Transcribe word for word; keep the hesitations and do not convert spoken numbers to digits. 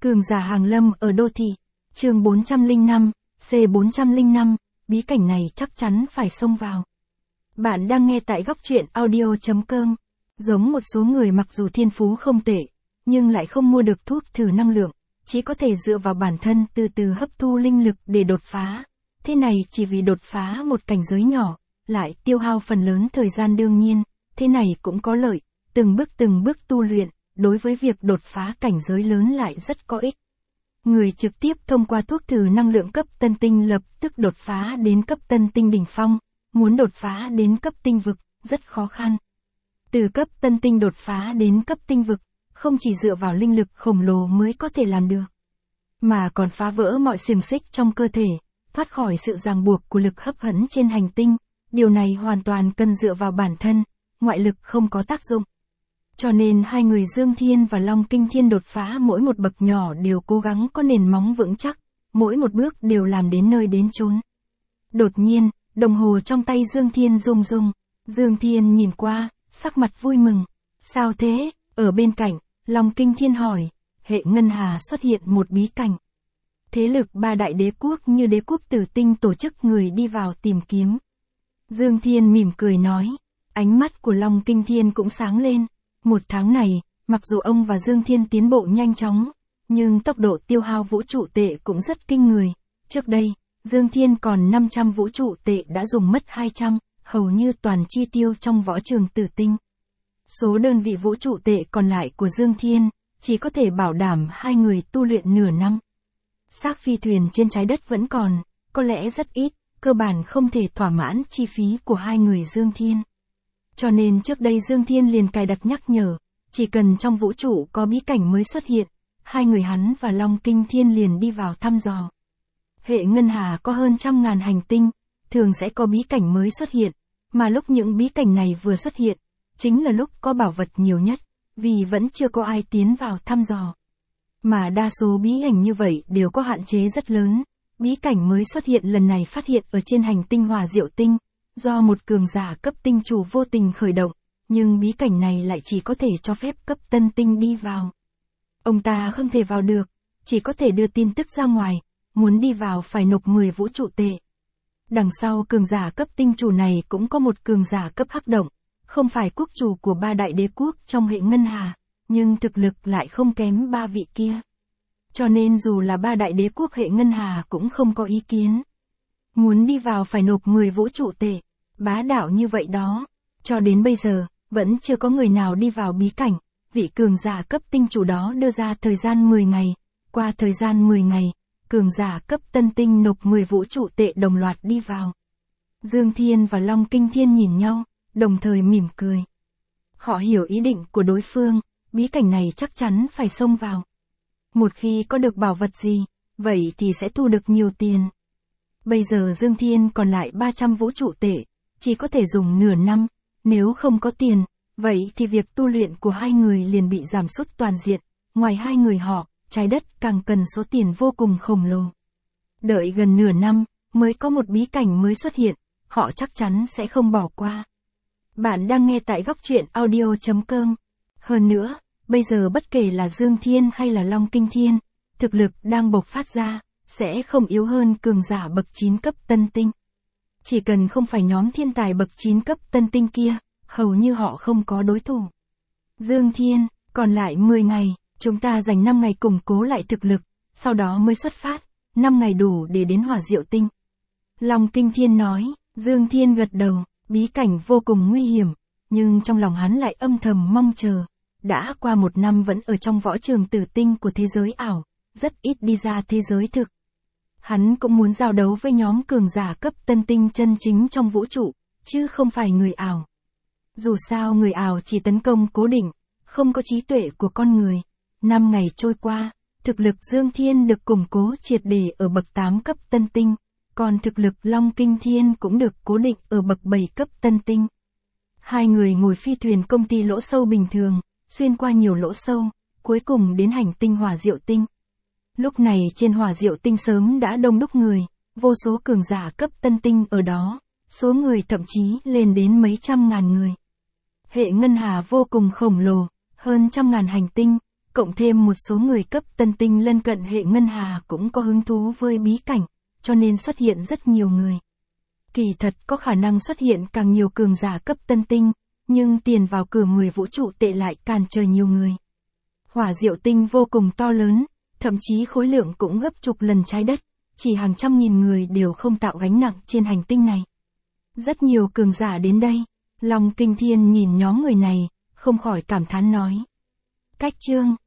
Cường giả hàng lâm ở đô thị. Chương bốn trăm lẻ năm, C bốn trăm lẻ năm, bí cảnh này chắc chắn phải xông vào. Bạn đang nghe tại góc truyện audio chấm com. Giống một số người mặc dù thiên phú không tệ, nhưng lại không mua được thuốc thử năng lượng, chỉ có thể dựa vào bản thân từ từ hấp thu linh lực để đột phá. Thế này chỉ vì đột phá một cảnh giới nhỏ, lại tiêu hao phần lớn thời gian đương nhiên, thế này cũng có lợi, từng bước từng bước tu luyện, đối với việc đột phá cảnh giới lớn lại rất có ích. Người trực tiếp thông qua thuốc thử năng lượng cấp tân tinh lập tức đột phá đến cấp tân tinh đỉnh phong, muốn đột phá đến cấp tinh vực, rất khó khăn. Từ cấp tân tinh đột phá đến cấp tinh vực, không chỉ dựa vào linh lực khổng lồ mới có thể làm được, mà còn phá vỡ mọi xiềng xích trong cơ thể, thoát khỏi sự ràng buộc của lực hấp dẫn trên hành tinh. Điều này hoàn toàn cần dựa vào bản thân, ngoại lực không có tác dụng. Cho nên hai người Dương Thiên và Long Kinh Thiên đột phá mỗi một bậc nhỏ đều cố gắng có nền móng vững chắc, mỗi một bước đều làm đến nơi đến chốn. Đột nhiên, đồng hồ trong tay Dương Thiên rung rung, Dương Thiên nhìn qua, sắc mặt vui mừng. Sao thế? Ở bên cạnh, Long Kinh Thiên hỏi, hệ ngân hà xuất hiện một bí cảnh. Thế lực ba đại đế quốc như đế quốc Tử Tinh tổ chức người đi vào tìm kiếm. Dương Thiên mỉm cười nói, ánh mắt của Long Kinh Thiên cũng sáng lên. Một tháng này, mặc dù ông và Dương Thiên tiến bộ nhanh chóng, nhưng tốc độ tiêu hao vũ trụ tệ cũng rất kinh người. Trước đây, Dương Thiên còn năm trăm vũ trụ tệ đã dùng mất hai trăm, hầu như toàn chi tiêu trong võ trường Tử Tinh. Số đơn vị vũ trụ tệ còn lại của Dương Thiên, chỉ có thể bảo đảm hai người tu luyện nửa năm. Xác phi thuyền trên trái đất vẫn còn, có lẽ rất ít, cơ bản không thể thỏa mãn chi phí của hai người Dương Thiên. Cho nên trước đây Dương Thiên liền cài đặt nhắc nhở, chỉ cần trong vũ trụ có bí cảnh mới xuất hiện, hai người hắn và Long Kinh Thiên liền đi vào thăm dò. Hệ ngân hà có hơn trăm ngàn hành tinh, thường sẽ có bí cảnh mới xuất hiện, mà lúc những bí cảnh này vừa xuất hiện, chính là lúc có bảo vật nhiều nhất, vì vẫn chưa có ai tiến vào thăm dò. Mà đa số bí cảnh như vậy đều có hạn chế rất lớn. Bí cảnh mới xuất hiện lần này phát hiện ở trên hành tinh Hỏa Diệu Tinh, do một cường giả cấp tinh chủ vô tình khởi động, nhưng bí cảnh này lại chỉ có thể cho phép cấp tân tinh đi vào. Ông ta không thể vào được, chỉ có thể đưa tin tức ra ngoài, muốn đi vào phải nộp mười vũ trụ tệ. Đằng sau cường giả cấp tinh chủ này cũng có một cường giả cấp hắc động, không phải quốc chủ của ba đại đế quốc trong hệ ngân hà, nhưng thực lực lại không kém ba vị kia. Cho nên dù là ba đại đế quốc hệ ngân hà cũng không có ý kiến. Muốn đi vào phải nộp mười vũ trụ tệ, bá đạo như vậy đó. Cho đến bây giờ, vẫn chưa có người nào đi vào bí cảnh, vị cường giả cấp tinh chủ đó đưa ra thời gian mười ngày. Qua thời gian mười ngày, cường giả cấp tân tinh nộp mười vũ trụ tệ đồng loạt đi vào. Dương Thiên và Long Kinh Thiên nhìn nhau, đồng thời mỉm cười. Họ hiểu ý định của đối phương, bí cảnh này chắc chắn phải xông vào. Một khi có được bảo vật gì, vậy thì sẽ thu được nhiều tiền. Bây giờ Dương Thiên còn lại ba trăm vũ trụ tệ, chỉ có thể dùng nửa năm, nếu không có tiền, vậy thì việc tu luyện của hai người liền bị giảm sút toàn diện, ngoài hai người họ, trái đất càng cần số tiền vô cùng khổng lồ. Đợi gần nửa năm, mới có một bí cảnh mới xuất hiện, họ chắc chắn sẽ không bỏ qua. Bạn đang nghe tại góc truyện audio chấm com. Hơn nữa, bây giờ bất kể là Dương Thiên hay là Long Kinh Thiên, thực lực đang bộc phát ra, sẽ không yếu hơn cường giả bậc chín cấp tân tinh. Chỉ cần không phải nhóm thiên tài bậc chín cấp tân tinh kia, hầu như họ không có đối thủ. Dương Thiên, còn lại mười ngày, chúng ta dành năm ngày củng cố lại thực lực, sau đó mới xuất phát, năm ngày đủ để đến Hỏa Diệu Tinh. Long Kinh Thiên nói, Dương Thiên gật đầu, bí cảnh vô cùng nguy hiểm, nhưng trong lòng hắn lại âm thầm mong chờ. Đã qua một năm vẫn ở trong võ trường Tử Tinh của thế giới ảo, rất ít đi ra thế giới thực. Hắn cũng muốn giao đấu với nhóm cường giả cấp tân tinh chân chính trong vũ trụ, chứ không phải người ảo. Dù sao người ảo chỉ tấn công cố định, không có trí tuệ của con người. Năm ngày trôi qua, thực lực Dương Thiên được củng cố triệt để ở bậc tám cấp tân tinh, còn thực lực Long Kinh Thiên cũng được cố định ở bậc bảy cấp tân tinh. Hai người ngồi phi thuyền công ty lỗ sâu bình thường, xuyên qua nhiều lỗ sâu, cuối cùng đến hành tinh Hỏa Diệu Tinh. Lúc này trên Hỏa Diệu Tinh sớm đã đông đúc người, vô số cường giả cấp tân tinh ở đó, số người thậm chí lên đến mấy trăm ngàn người. Hệ ngân hà vô cùng khổng lồ, hơn trăm ngàn hành tinh, cộng thêm một số người cấp tân tinh lân cận hệ ngân hà cũng có hứng thú với bí cảnh, cho nên xuất hiện rất nhiều người. Kỳ thật có khả năng xuất hiện càng nhiều cường giả cấp tân tinh, nhưng tiền vào cửa mười vũ trụ tệ lại cản trở nhiều người. Hỏa diệu tinh vô cùng to lớn, thậm chí khối lượng cũng gấp chục lần trái đất, chỉ hàng trăm nghìn người đều không tạo gánh nặng trên hành tinh này. Rất nhiều cường giả đến đây, Long Kinh Thiên nhìn nhóm người này, không khỏi cảm thán nói. Cách chương